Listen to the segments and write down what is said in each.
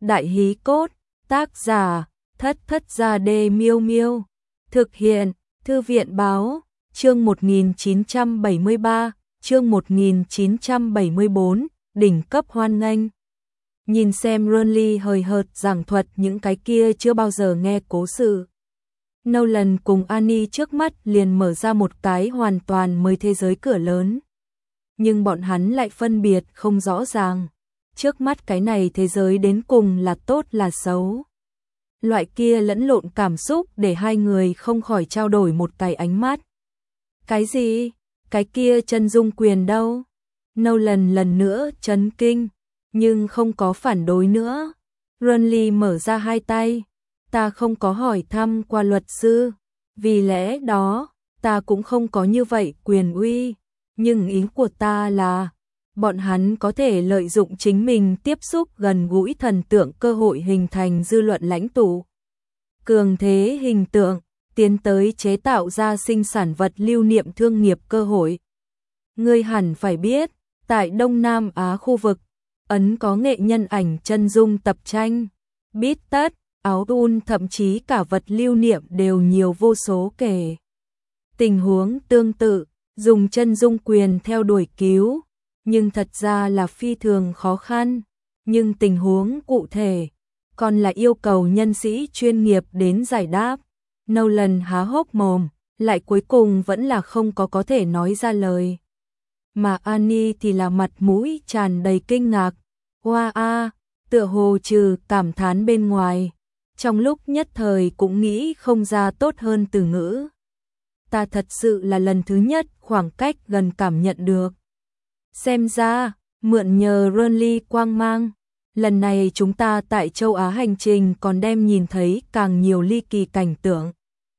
Đại hí cốt, tác giả, Thất Thất Gia Đê Miêu Miêu. Thực hiện, Thư viện báo, chương 1973, chương 1974, đỉnh cấp hoan nghênh. Nhìn xem Ronly hời hợt giảng thuật những cái kia chưa bao giờ nghe cố sự. Nolan cùng Annie trước mắt liền mở ra một cái hoàn toàn mới thế giới cửa lớn. Nhưng bọn hắn lại phân biệt không rõ ràng. Trước mắt cái này thế giới đến cùng là tốt là xấu. Loại kia lẫn lộn cảm xúc để hai người không khỏi trao đổi một cái ánh mắt. Cái gì? Cái kia chân dung quyền đâu? Nolan lần nữa chấn kinh, nhưng không có phản đối nữa. Ronly mở ra hai tay. Ta không có hỏi thăm qua luật sư, vì lẽ đó, ta cũng không có như vậy quyền uy. Nhưng ý của ta là, bọn hắn có thể lợi dụng chính mình tiếp xúc gần gũi thần tượng cơ hội hình thành dư luận lãnh tụ. Cường thế hình tượng, tiến tới chế tạo ra sinh sản vật lưu niệm thương nghiệp cơ hội. Ngươi hẳn phải biết, tại Đông Nam Á khu vực, Ấn có nghệ nhân ảnh chân dung tập tranh, bít tất, áo thun thậm chí cả vật lưu niệm đều nhiều vô số kể. Tình huống tương tự, dùng chân dung quyền theo đuổi cứu, nhưng thật ra là phi thường khó khăn, nhưng tình huống cụ thể còn là yêu cầu nhân sĩ chuyên nghiệp đến giải đáp. Nolan há hốc mồm, lại cuối cùng vẫn là không có thể nói ra lời. Mà Annie thì là mặt mũi tràn đầy kinh ngạc, hoa a, tựa hồ trừ cảm thán bên ngoài, trong lúc nhất thời cũng nghĩ không ra tốt hơn từ ngữ. Ta thật sự là lần thứ nhất khoảng cách gần cảm nhận được. Xem ra, mượn nhờ Ronly quang mang, lần này chúng ta tại châu Á hành trình còn đem nhìn thấy càng nhiều ly kỳ cảnh tượng.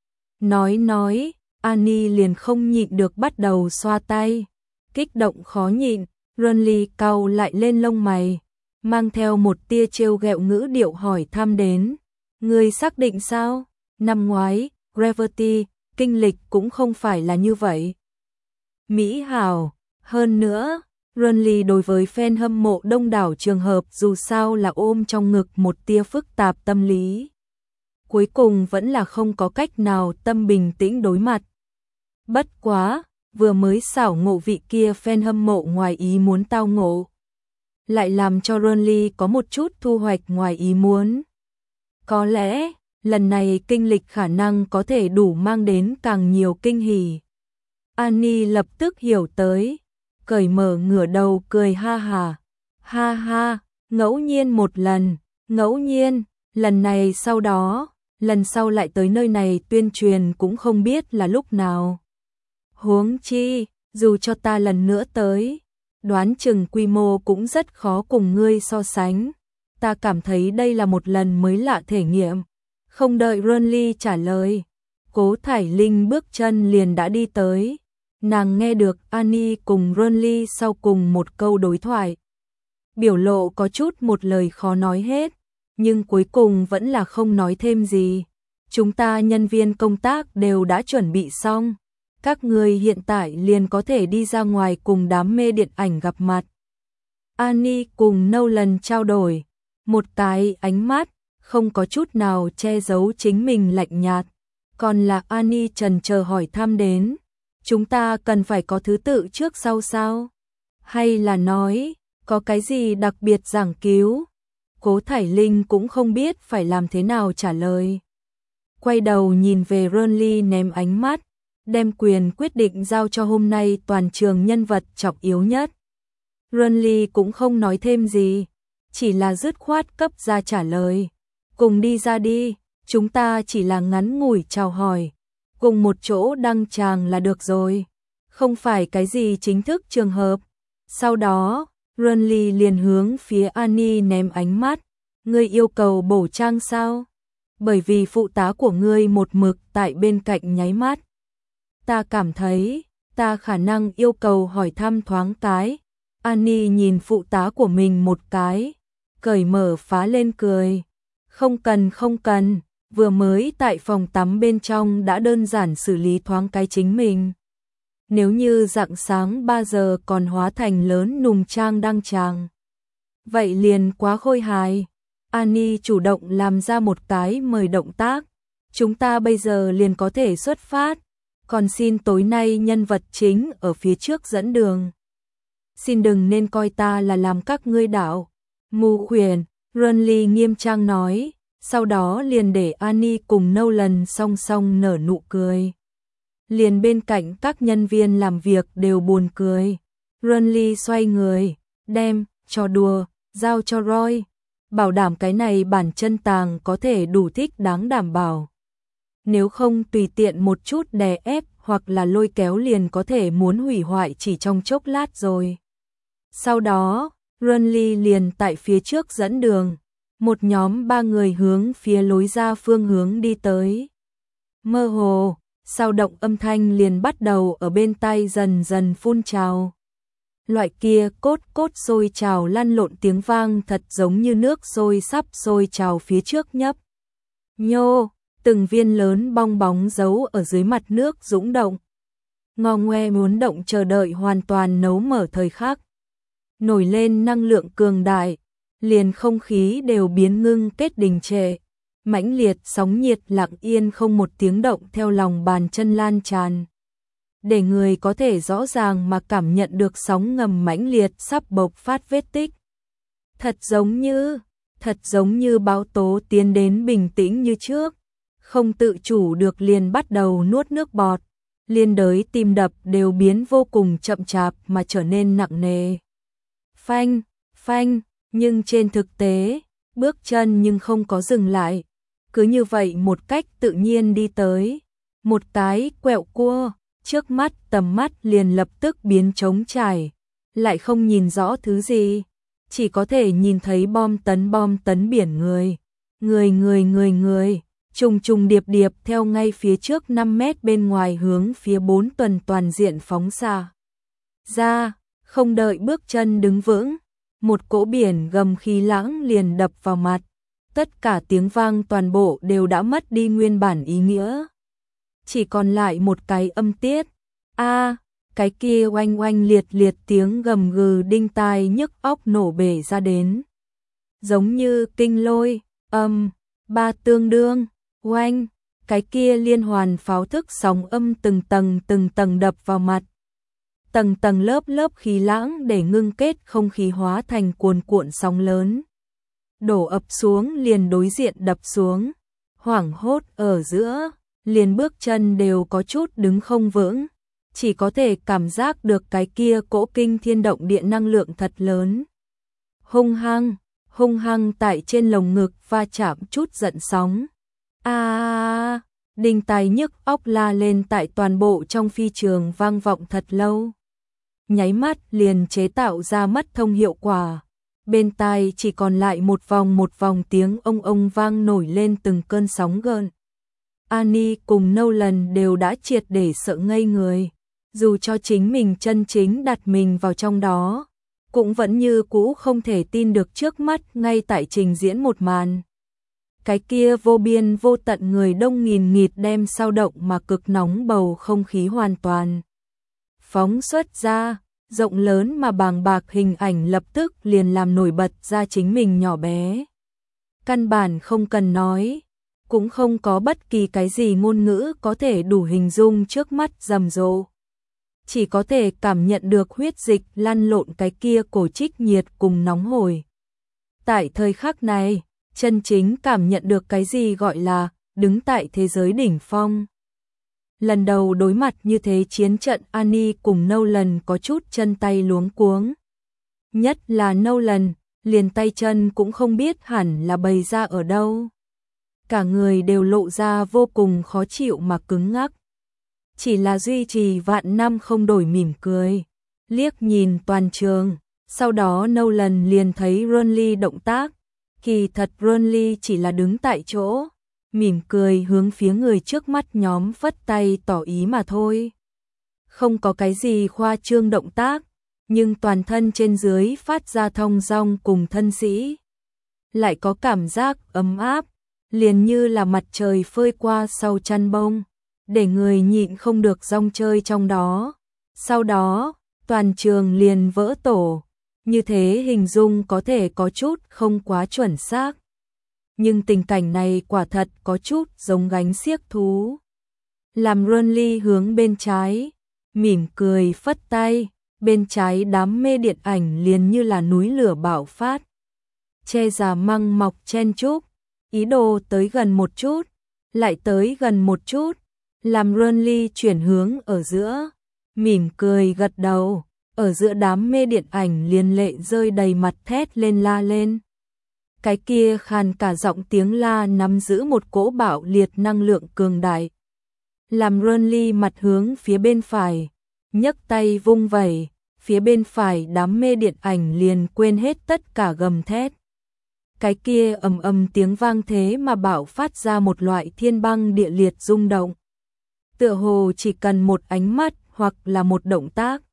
Nói, Annie liền không nhịn được bắt đầu xoa tay. Kích động khó nhịn, Ronly cau lại lên lông mày, mang theo một tia trêu ghẹo ngữ điệu hỏi thăm đến. Ngươi xác định sao? Năm ngoái, Gravity, kinh lịch cũng không phải là như vậy. Mỹ hảo, hơn nữa, Ronly đối với fan hâm mộ đông đảo trường hợp dù sao là ôm trong ngực một tia phức tạp tâm lý. Cuối cùng vẫn là không có cách nào tâm bình tĩnh đối mặt. Bất quá, vừa mới xảo ngộ vị kia fan hâm mộ ngoài ý muốn tao ngộ, lại làm cho Ronly có một chút thu hoạch ngoài ý muốn. Có lẽ, lần này kinh lịch khả năng có thể đủ mang đến càng nhiều kinh hỉ. Annie lập tức hiểu tới, cởi mở ngửa đầu cười ha ha, ngẫu nhiên một lần, ngẫu nhiên, lần này sau đó, lần sau lại tới nơi này tuyên truyền cũng không biết là lúc nào. Huống chi, dù cho ta lần nữa tới, đoán chừng quy mô cũng rất khó cùng ngươi so sánh. Ta cảm thấy đây là một lần mới lạ thể nghiệm. Không đợi Ronly trả lời, Cố Thải Linh bước chân liền đã đi tới. Nàng nghe được Annie cùng Ronly sau cùng một câu đối thoại. Biểu lộ có chút một lời khó nói hết, nhưng cuối cùng vẫn là không nói thêm gì. Chúng ta nhân viên công tác đều đã chuẩn bị xong. Các người hiện tại liền có thể đi ra ngoài cùng đám mê điện ảnh gặp mặt. Annie cùng Nolan trao đổi một cái ánh mắt, không có chút nào che giấu chính mình lạnh nhạt. Còn là Annie chần chờ hỏi thăm đến, chúng ta cần phải có thứ tự trước sau sao? Hay là nói, có cái gì đặc biệt giảng cứu? Cố Thải Linh cũng không biết phải làm thế nào trả lời. Quay đầu nhìn về Ronly ném ánh mắt, đem quyền quyết định giao cho hôm nay toàn trường nhân vật trọng yếu nhất. Ronly cũng không nói thêm gì, chỉ là dứt khoát cấp ra trả lời. Cùng đi ra đi, chúng ta chỉ là ngắn ngủi chào hỏi, cùng một chỗ đăng tràng là được rồi, không phải cái gì chính thức trường hợp. Sau đó, Ronly liền hướng phía Annie ném ánh mắt, ngươi yêu cầu bổ trang sao? Bởi vì phụ tá của ngươi một mực tại bên cạnh nháy mắt. Ta cảm thấy, ta khả năng yêu cầu hỏi thăm thoáng cái. Annie nhìn phụ tá của mình một cái, cởi mở phá lên cười. Không cần, vừa mới tại phòng tắm bên trong đã đơn giản xử lý thoáng cái chính mình. Nếu như rạng sáng 3 giờ còn hóa thành lớn nùng trang đăng tràng, vậy liền quá khôi hài. Annie chủ động làm ra một cái mời động tác. Chúng ta bây giờ liền có thể xuất phát. Còn xin tối nay nhân vật chính ở phía trước dẫn đường. Xin đừng nên coi ta là làm các ngươi đảo. Mù khuyển, Renly nghiêm trang nói. Sau đó liền để Annie cùng Nolan song song nở nụ cười. Liền bên cạnh các nhân viên làm việc đều buồn cười. Renly xoay người, đem, trò đùa, giao cho Roy. Bảo đảm cái này bản chân tàng có thể đủ thích đáng đảm bảo. Nếu không tùy tiện một chút đè ép hoặc là lôi kéo liền có thể muốn hủy hoại chỉ trong chốc lát rồi. Sau đó, Renly liền tại phía trước dẫn đường. Một nhóm 3 người hướng phía lối ra phương hướng đi tới. Mơ hồ, sao động âm thanh liền bắt đầu ở bên tai dần dần phun trào. Loại kia cốt cốt sôi trào lăn lộn tiếng vang thật giống như nước sôi sắp sôi trào phía trước nhấp. Nhô, từng viên lớn bong bóng giấu ở dưới mặt nước dũng động. Ngò ngoe muốn động chờ đợi hoàn toàn nấu mở thời khắc. Nổi lên năng lượng cường đại, liền không khí đều biến ngưng kết đình trệ. Mãnh liệt sóng nhiệt lặng yên không một tiếng động theo lòng bàn chân lan tràn. Để người có thể rõ ràng mà cảm nhận được sóng ngầm mãnh liệt sắp bộc phát vết tích. Thật giống như bão tố tiến đến bình tĩnh như trước. Không tự chủ được liền bắt đầu nuốt nước bọt. Liên đới tim đập đều biến vô cùng chậm chạp mà trở nên nặng nề. Phanh, phanh, nhưng trên thực tế, bước chân nhưng không có dừng lại. Cứ như vậy một cách tự nhiên đi tới. Một cái quẹo cua, trước mắt tầm mắt liền lập tức biến trống trải. Lại không nhìn rõ thứ gì. Chỉ có thể nhìn thấy bom tấn biển người. Người. Trùng trùng điệp điệp theo ngay phía trước 5 mét bên ngoài hướng phía 4 tuần toàn diện phóng xa. Ra, không đợi bước chân đứng vững. Một cỗ biển gầm khí lãng liền đập vào mặt. Tất cả tiếng vang toàn bộ đều đã mất đi nguyên bản ý nghĩa. Chỉ còn lại một cái âm tiết. Cái kia oanh oanh liệt liệt tiếng gầm gừ đinh tai nhức óc nổ bể ra đến. Giống như kinh lôi, ba tương đương, oanh, cái kia liên hoàn pháo thức sóng âm từng tầng đập vào mặt. Tầng lớp khí lãng để ngưng kết không khí hóa thành cuồn cuộn sóng lớn. Đổ ập xuống liền đối diện đập xuống. Hoảng hốt ở giữa, liền bước chân đều có chút đứng không vững. Chỉ có thể cảm giác được cái kia cỗ kinh thiên động địa năng lượng thật lớn. Hung hăng tại trên lồng ngực va chạm chút giận sóng. Đinh tai nhức óc la lên tại toàn bộ trong phi trường vang vọng thật lâu. Nháy mắt liền chế tạo ra mất thông hiệu quả. Bên tai chỉ còn lại một vòng tiếng ông vang nổi lên từng cơn sóng gợn. Annie cùng Nolan đều đã triệt để sợ ngây người. Dù cho chính mình chân chính đặt mình vào trong đó, cũng vẫn như cũ không thể tin được trước mắt ngay tại trình diễn một màn. Cái kia vô biên vô tận người đông nghìn nghịt đem sao động mà cực nóng bầu không khí hoàn toàn phóng xuất ra, rộng lớn mà bàng bạc hình ảnh lập tức liền làm nổi bật ra chính mình nhỏ bé. Căn bản không cần nói, cũng không có bất kỳ cái gì ngôn ngữ có thể đủ hình dung trước mắt rầm rộ. Chỉ có thể cảm nhận được huyết dịch lăn lộn cái kia cổ trích nhiệt cùng nóng hổi. Tại thời khắc này, chân chính cảm nhận được cái gì gọi là đứng tại thế giới đỉnh phong. Lần đầu đối mặt như thế chiến trận, Annie cùng Nolan có chút chân tay luống cuống. Nhất là Nolan, liền tay chân cũng không biết hẳn là bày ra ở đâu. Cả người đều lộ ra vô cùng khó chịu mà cứng ngắc. Chỉ là duy trì vạn năm không đổi mỉm cười. Liếc nhìn toàn trường, sau đó Nolan liền thấy Renly động tác. Kỳ thật Renly chỉ là đứng tại chỗ, mỉm cười hướng phía người trước mắt nhóm phất tay tỏ ý mà thôi. Không có cái gì khoa trương động tác, nhưng toàn thân trên dưới phát ra thong dong cùng thân sĩ. Lại có cảm giác ấm áp, liền như là mặt trời phơi qua sau chăn bông, để người nhịn không được rong chơi trong đó. Sau đó, toàn trường liền vỡ tổ. Như thế hình dung có thể có chút không quá chuẩn xác, Nhưng tình cảnh này quả thật có chút giống gánh xiếc thú. Làm Renly hướng bên trái, mỉm cười phất tay, bên trái đám mê điện ảnh liền như là núi lửa bạo phát. Che già măng mọc chen chúc, ý đồ tới gần một chút, lại tới gần một chút, làm Renly chuyển hướng ở giữa, mỉm cười gật đầu, ở giữa đám mê điện ảnh liền lệ rơi đầy mặt thét lên la lên. Cái kia khàn cả giọng tiếng la nắm giữ một cỗ bạo liệt năng lượng cường đại. Làm Renly mặt hướng phía bên phải, nhấc tay vung vẩy, phía bên phải đám mê điện ảnh liền quên hết tất cả gầm thét. Cái kia ầm ầm tiếng vang thế mà bạo phát ra một loại thiên băng địa liệt rung động. Tựa hồ chỉ cần một ánh mắt hoặc là một động tác,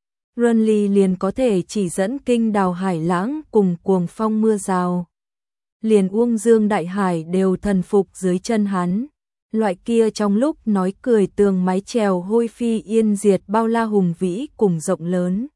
Renly liền có thể chỉ dẫn kinh đào hải lãng cùng cuồng phong mưa rào. Liền Uông Dương đại hải đều thần phục dưới chân hắn. Loại kia trong lúc nói cười tường mái chèo hôi phi yên diệt bao la hùng vĩ cùng rộng lớn.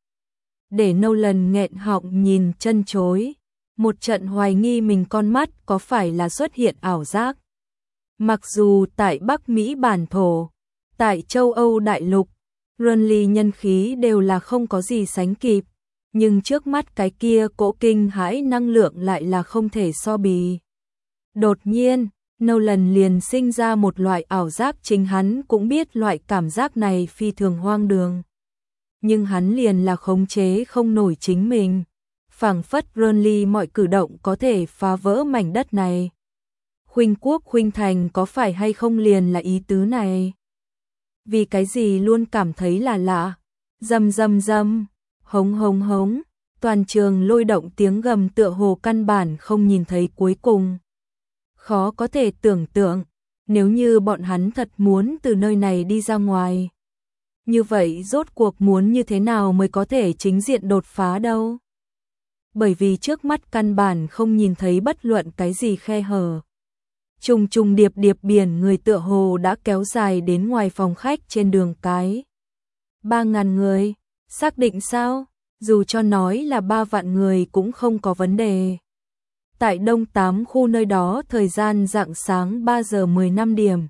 Để Nolan nghẹn họng nhìn chân chối, một trận hoài nghi mình con mắt có phải là xuất hiện ảo giác. Mặc dù tại Bắc Mỹ bản thổ, tại châu Âu đại lục, Renly nhân khí đều là không có gì sánh kịp, nhưng trước mắt cái kia cỗ kinh hãi năng lượng lại là không thể so bì. Đột nhiên, Nolan liền sinh ra một loại ảo giác, chính hắn cũng biết loại cảm giác này phi thường hoang đường. Nhưng hắn liền là khống chế không nổi chính mình, phảng phất Renly mọi cử động có thể phá vỡ mảnh đất này. Khuynh quốc khuynh thành có phải hay không liền là ý tứ này? Vì cái gì luôn cảm thấy là lạ? Rầm rầm rầm, hống hống hống, toàn trường lôi động tiếng gầm tựa hồ căn bản không nhìn thấy cuối cùng. Khó có thể tưởng tượng, nếu như bọn hắn thật muốn từ nơi này đi ra ngoài. Như vậy rốt cuộc muốn như thế nào mới có thể chính diện đột phá đâu? Bởi vì trước mắt căn bản không nhìn thấy bất luận cái gì khe hở. Trùng trùng điệp điệp biển người tựa hồ đã kéo dài đến ngoài phòng khách trên đường cái. 3.000 người, xác định sao? Dù cho nói là 3 vạn người cũng không có vấn đề. Tại Đông 8 khu nơi đó thời gian rạng sáng 3 giờ 15 điểm.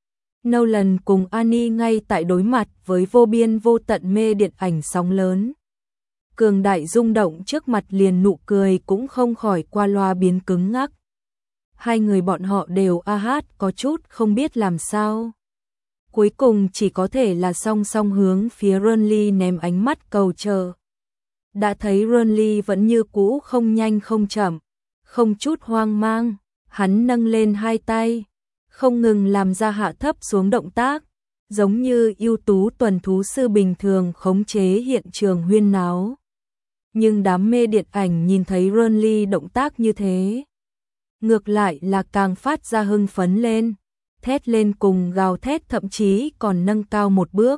Nolan cùng Annie ngay tại đối mặt với vô biên vô tận mê điện ảnh sóng lớn. Cường đại rung động trước mặt liền nụ cười cũng không khỏi qua loa biến cứng ngắc. Hai người bọn họ đều có chút không biết làm sao. Cuối cùng chỉ có thể là song song hướng phía Renly ném ánh mắt cầu chờ. Đã thấy Renly vẫn như cũ không nhanh không chậm, không chút hoang mang, hắn nâng lên hai tay, không ngừng làm ra hạ thấp xuống động tác, giống như ưu tú tuần thú sư bình thường khống chế hiện trường huyên náo. Nhưng đám mê điện ảnh nhìn thấy Renly động tác như thế, ngược lại là càng phát ra hưng phấn lên, thét lên cùng gào thét, thậm chí còn nâng cao một bước.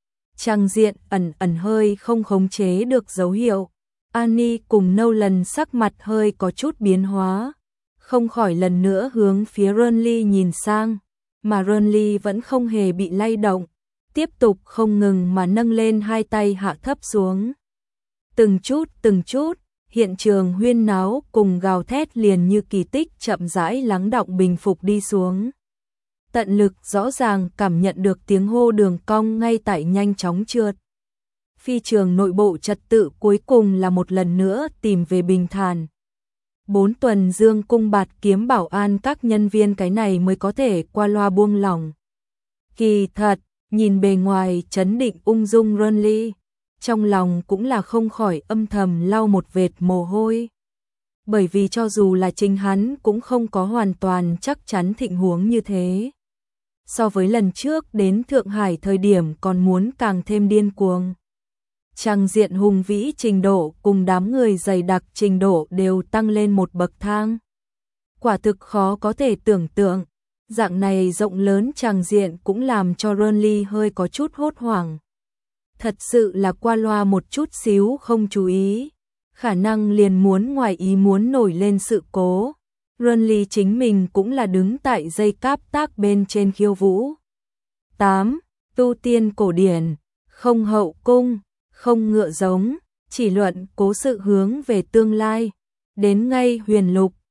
Trang diện ẩn ẩn hơi không khống chế được dấu hiệu. Annie cùng Nolan sắc mặt hơi có chút biến hóa, không khỏi lần nữa hướng phía Renly nhìn sang, mà Renly vẫn không hề bị lay động, tiếp tục không ngừng mà nâng lên hai tay hạ thấp xuống. Từng chút, hiện trường huyên náo cùng gào thét liền như kỳ tích chậm rãi lắng đọng bình phục đi xuống. Tận lực rõ ràng cảm nhận được tiếng hô đường cong ngay tại nhanh chóng trượt. Phi trường nội bộ trật tự cuối cùng là một lần nữa tìm về bình thản. 4 tuần dương cung bạt kiếm bảo an các nhân viên cái này mới có thể qua loa buông lỏng. Kỳ thật, nhìn bề ngoài trấn định ung dung Renly, trong lòng cũng là không khỏi âm thầm lau một vệt mồ hôi. Bởi vì cho dù là chính hắn cũng không có hoàn toàn chắc chắn tình huống như thế. So với lần trước đến Thượng Hải thời điểm còn muốn càng thêm điên cuồng. Trang diện hùng vĩ trình độ cùng đám người dày đặc trình độ đều tăng lên một bậc thang. Quả thực khó có thể tưởng tượng, dạng này rộng lớn trang diện cũng làm cho Renly hơi có chút hốt hoảng. Thật sự là qua loa một chút xíu không chú ý, khả năng liền muốn ngoài ý muốn nổi lên sự cố. Renly chính mình cũng là đứng tại dây cáp tác bên trên khiêu vũ. 8. Tu tiên cổ điển, không hậu cung, không ngựa giống, chỉ luận cố sự hướng về tương lai. Đến ngay huyền lục,